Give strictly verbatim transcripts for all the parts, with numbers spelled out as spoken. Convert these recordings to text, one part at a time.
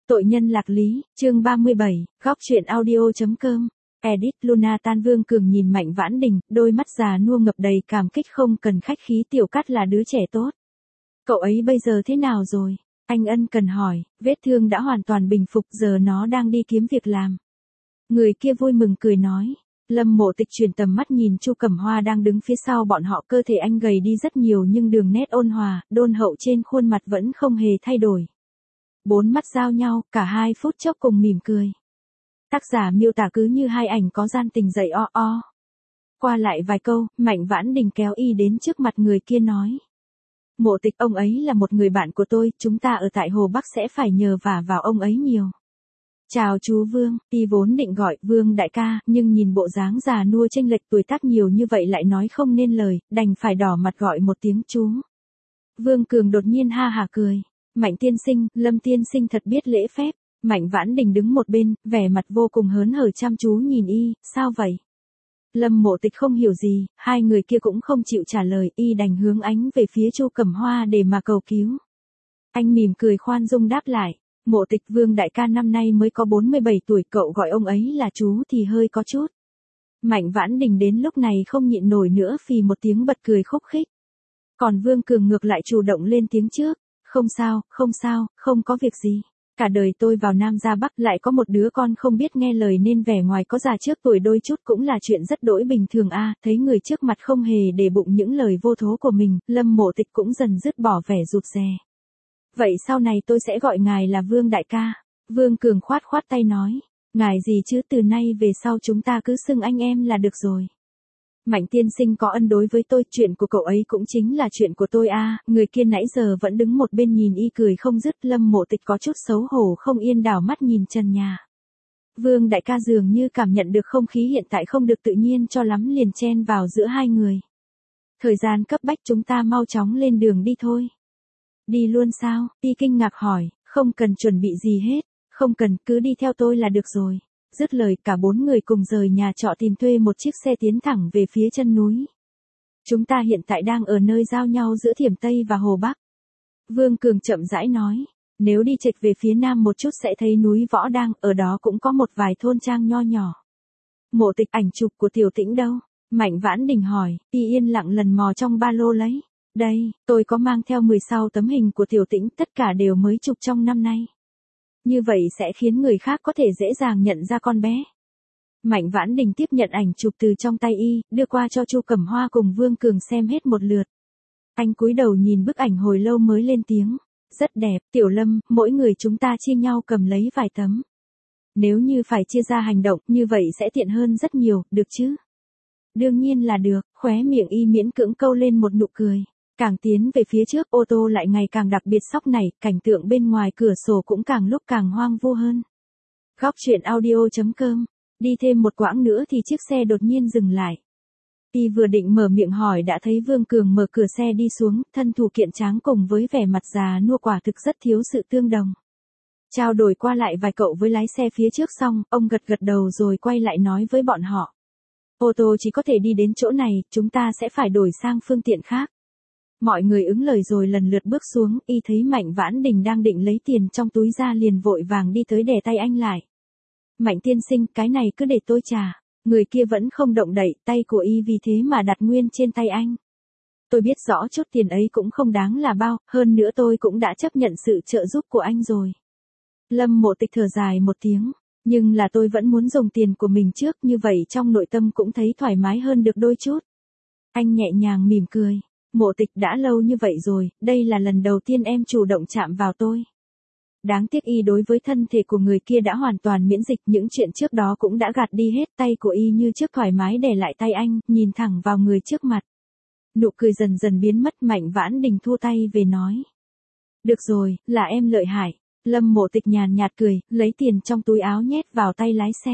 Tội nhân lạc lý, chương ba mươi bảy, góc truyện audio.com. Edit Luna Tan. Vương Cường nhìn Mạnh Vãn Đình, đôi mắt già nua ngập đầy cảm kích. Không cần khách khí, Tiểu Cát là đứa trẻ tốt. Cậu ấy bây giờ thế nào rồi? Anh ân cần hỏi. Vết thương đã hoàn toàn bình phục, giờ nó đang đi kiếm việc làm. Người kia vui mừng cười nói. Lâm Mộ Tịch chuyển tầm mắt nhìn Chu Cẩm Hoa đang đứng phía sau bọn họ. Cơ thể anh gầy đi rất nhiều nhưng đường nét ôn hòa, đôn hậu trên khuôn mặt vẫn không hề thay đổi. Bốn mắt giao nhau, cả hai phút chốc cùng mỉm cười. Tác giả miêu tả cứ như hai ảnh có gian tình dậy o o. Qua lại vài câu, Mạnh Vãn Đình kéo y đến trước mặt người kia nói. Mộ Tịch, ông ấy là một người bạn của tôi, chúng ta ở tại Hồ Bắc sẽ phải nhờ vả vào ông ấy nhiều. Chào chú Vương, y vốn định gọi Vương đại ca, nhưng nhìn bộ dáng già nua chênh lệch tuổi tác nhiều như vậy lại nói không nên lời, đành phải đỏ mặt gọi một tiếng chú. Vương Cường đột nhiên ha hả cười. Mạnh tiên sinh, Lâm tiên sinh thật biết lễ phép. Mạnh Vãn Đình đứng một bên, vẻ mặt vô cùng hớn hở chăm chú nhìn y. Sao vậy? Lâm Mộ Tịch không hiểu gì, hai người kia cũng không chịu trả lời, y đành hướng ánh về phía Chu Cẩm Hoa để mà cầu cứu. Anh mỉm cười khoan dung đáp lại. Mộ Tịch, Vương đại ca năm nay mới có bốn mươi bảy tuổi, cậu gọi ông ấy là chú thì hơi có chút. Mạnh Vãn Đình đến lúc này không nhịn nổi nữa, phì một tiếng bật cười khúc khích. Còn Vương Cường ngược lại chủ động lên tiếng trước. Không sao, không sao, không có việc gì. Cả đời tôi vào Nam ra Bắc, lại có một đứa con không biết nghe lời nên vẻ ngoài có già trước tuổi đôi chút cũng là chuyện rất đỗi bình thường a. À, thấy người trước mặt không hề để bụng những lời vô thố của mình, Lâm Mộ Tịch cũng dần dứt bỏ vẻ rụt rè. Vậy sau này tôi sẽ gọi ngài là Vương đại ca. Vương Cường khoát khoát tay nói. Ngài gì chứ, từ nay về sau chúng ta cứ xưng anh em là được rồi. Mạnh tiên sinh có ân đối với tôi, chuyện của cậu ấy cũng chính là chuyện của tôi a. À, người kia nãy giờ vẫn đứng một bên nhìn y cười không dứt. Lâm Mộ Tịch có chút xấu hổ không yên đảo mắt nhìn trần nhà. Vương đại ca dường như cảm nhận được không khí hiện tại không được tự nhiên cho lắm, liền chen vào giữa hai người. Thời gian cấp bách, chúng ta mau chóng lên đường đi thôi. Đi luôn sao? Y kinh ngạc hỏi. Không cần chuẩn bị gì hết. Không cần, cứ đi theo tôi là được rồi. Dứt lời, cả bốn người cùng rời nhà trọ tìm thuê một chiếc xe tiến thẳng về phía chân núi. Chúng ta hiện tại đang ở nơi giao nhau giữa Thiểm Tây và Hồ Bắc. Vương Cường chậm rãi nói. Nếu đi chệch về phía nam một chút sẽ thấy núi Võ Đang, ở đó cũng có một vài thôn trang nho nhỏ. Mộ Tịch, ảnh chụp của Tiểu Tĩnh đâu? Mạnh Vãn Đình hỏi. Y yên lặng lần mò trong ba lô lấy. Đây, tôi có mang theo mười sáu tấm hình của Tiểu Tĩnh, tất cả đều mới chụp trong năm nay. Như vậy sẽ khiến người khác có thể dễ dàng nhận ra con bé. Mạnh Vãn Đình tiếp nhận ảnh chụp từ trong tay y, đưa qua cho Chu Cẩm Hoa cùng Vương Cường xem hết một lượt. Anh cúi đầu nhìn bức ảnh hồi lâu mới lên tiếng. Rất đẹp, Tiểu Lâm, mỗi người chúng ta chia nhau cầm lấy vài tấm. Nếu như phải chia ra hành động, như vậy sẽ tiện hơn rất nhiều, được chứ? Đương nhiên là được, khóe miệng y miễn cưỡng câu lên một nụ cười. Càng tiến về phía trước, ô tô lại ngày càng đặc biệt sóc này, cảnh tượng bên ngoài cửa sổ cũng càng lúc càng hoang vu hơn. Góc truyện audio.com. Đi thêm một quãng nữa thì chiếc xe đột nhiên dừng lại. Y vừa định mở miệng hỏi đã thấy Vương Cường mở cửa xe đi xuống, thân thủ kiện tráng cùng với vẻ mặt già nua quả thực rất thiếu sự tương đồng. Trao đổi qua lại vài cậu với lái xe phía trước xong, ông gật gật đầu rồi quay lại nói với bọn họ. Ô tô chỉ có thể đi đến chỗ này, chúng ta sẽ phải đổi sang phương tiện khác. Mọi người ứng lời rồi lần lượt bước xuống, y thấy Mạnh Vãn Đình đang định lấy tiền trong túi ra liền vội vàng đi tới đè tay anh lại. Mạnh tiên sinh, cái này cứ để tôi trả. Người kia vẫn không động đậy, tay của y vì thế mà đặt nguyên trên tay anh. Tôi biết rõ chút tiền ấy cũng không đáng là bao, hơn nữa tôi cũng đã chấp nhận sự trợ giúp của anh rồi. Lâm Mộ Tịch thở dài một tiếng, nhưng là tôi vẫn muốn dùng tiền của mình trước, như vậy trong nội tâm cũng thấy thoải mái hơn được đôi chút. Anh nhẹ nhàng mỉm cười. Mộ Tịch, đã lâu như vậy rồi, đây là lần đầu tiên em chủ động chạm vào tôi. Đáng tiếc y đối với thân thể của người kia đã hoàn toàn miễn dịch, những chuyện trước đó cũng đã gạt đi hết, tay của y như trước thoải mái đè lại tay anh, nhìn thẳng vào người trước mặt. Nụ cười dần dần biến mất, Mạnh Vãn Đình thu tay về nói. Được rồi, là em lợi hại. Lâm Mộ Tịch nhàn nhạt cười, lấy tiền trong túi áo nhét vào tay lái xe.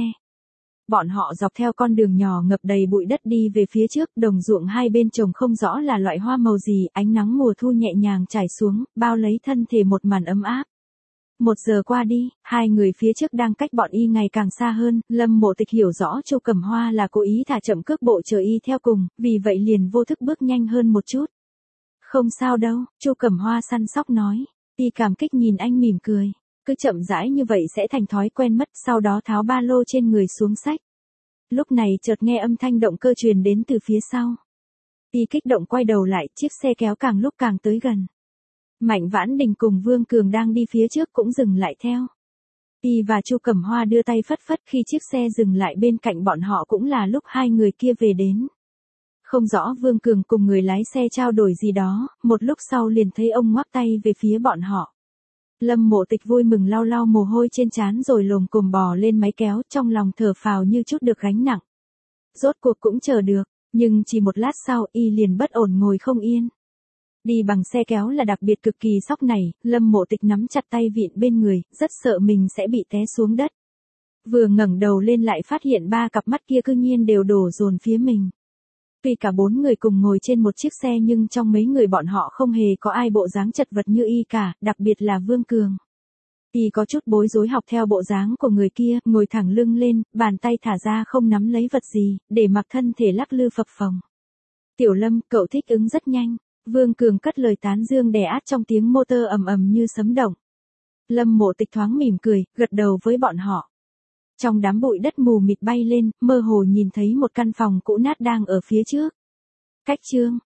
Bọn họ dọc theo con đường nhỏ ngập đầy bụi đất đi về phía trước, đồng ruộng hai bên trồng không rõ là loại hoa màu gì, ánh nắng mùa thu nhẹ nhàng trải xuống, bao lấy thân thể một màn ấm áp. Một giờ qua đi, hai người phía trước đang cách bọn y ngày càng xa hơn, Lâm Mộ Tịch hiểu rõ Chu Cẩm Hoa là cố ý thả chậm cước bộ chờ y theo cùng, vì vậy liền vô thức bước nhanh hơn một chút. Không sao đâu, Chu Cẩm Hoa săn sóc nói, y cảm kích nhìn anh mỉm cười. Cứ chậm rãi như vậy sẽ thành thói quen mất, sau đó tháo ba lô trên người xuống xách. Lúc này chợt nghe âm thanh động cơ truyền đến từ phía sau. Y kích động quay đầu lại, chiếc xe kéo càng lúc càng tới gần. Mạnh Vãn Đình cùng Vương Cường đang đi phía trước cũng dừng lại theo. Y và Chu Cẩm Hoa đưa tay phất phất, khi chiếc xe dừng lại bên cạnh bọn họ cũng là lúc hai người kia về đến. Không rõ Vương Cường cùng người lái xe trao đổi gì đó, một lúc sau liền thấy ông ngoắc tay về phía bọn họ. Lâm Mộ Tịch vui mừng lau lau mồ hôi trên trán rồi lồm cồm bò lên máy kéo, trong lòng thở phào như chút được gánh nặng. Rốt cuộc cũng chờ được, nhưng chỉ một lát sau y liền bất ổn ngồi không yên. Đi bằng xe kéo là đặc biệt cực kỳ sóc này, Lâm Mộ Tịch nắm chặt tay vịn bên người, rất sợ mình sẽ bị té xuống đất. Vừa ngẩng đầu lên lại phát hiện ba cặp mắt kia cư nhiên đều đổ dồn phía mình. Tuy cả bốn người cùng ngồi trên một chiếc xe nhưng trong mấy người bọn họ không hề có ai bộ dáng chật vật như y cả, đặc biệt là Vương Cường. Y có chút bối rối học theo bộ dáng của người kia, ngồi thẳng lưng lên, bàn tay thả ra không nắm lấy vật gì, để mặc thân thể lắc lư phập phồng. Tiểu Lâm, cậu thích ứng rất nhanh. Vương Cường cất lời tán dương đè át trong tiếng motor ầm ầm như sấm động. Lâm Mộ Tịch thoáng mỉm cười, gật đầu với bọn họ. Trong đám bụi đất mù mịt bay lên, mơ hồ nhìn thấy một căn phòng cũ nát đang ở phía trước. Cách chương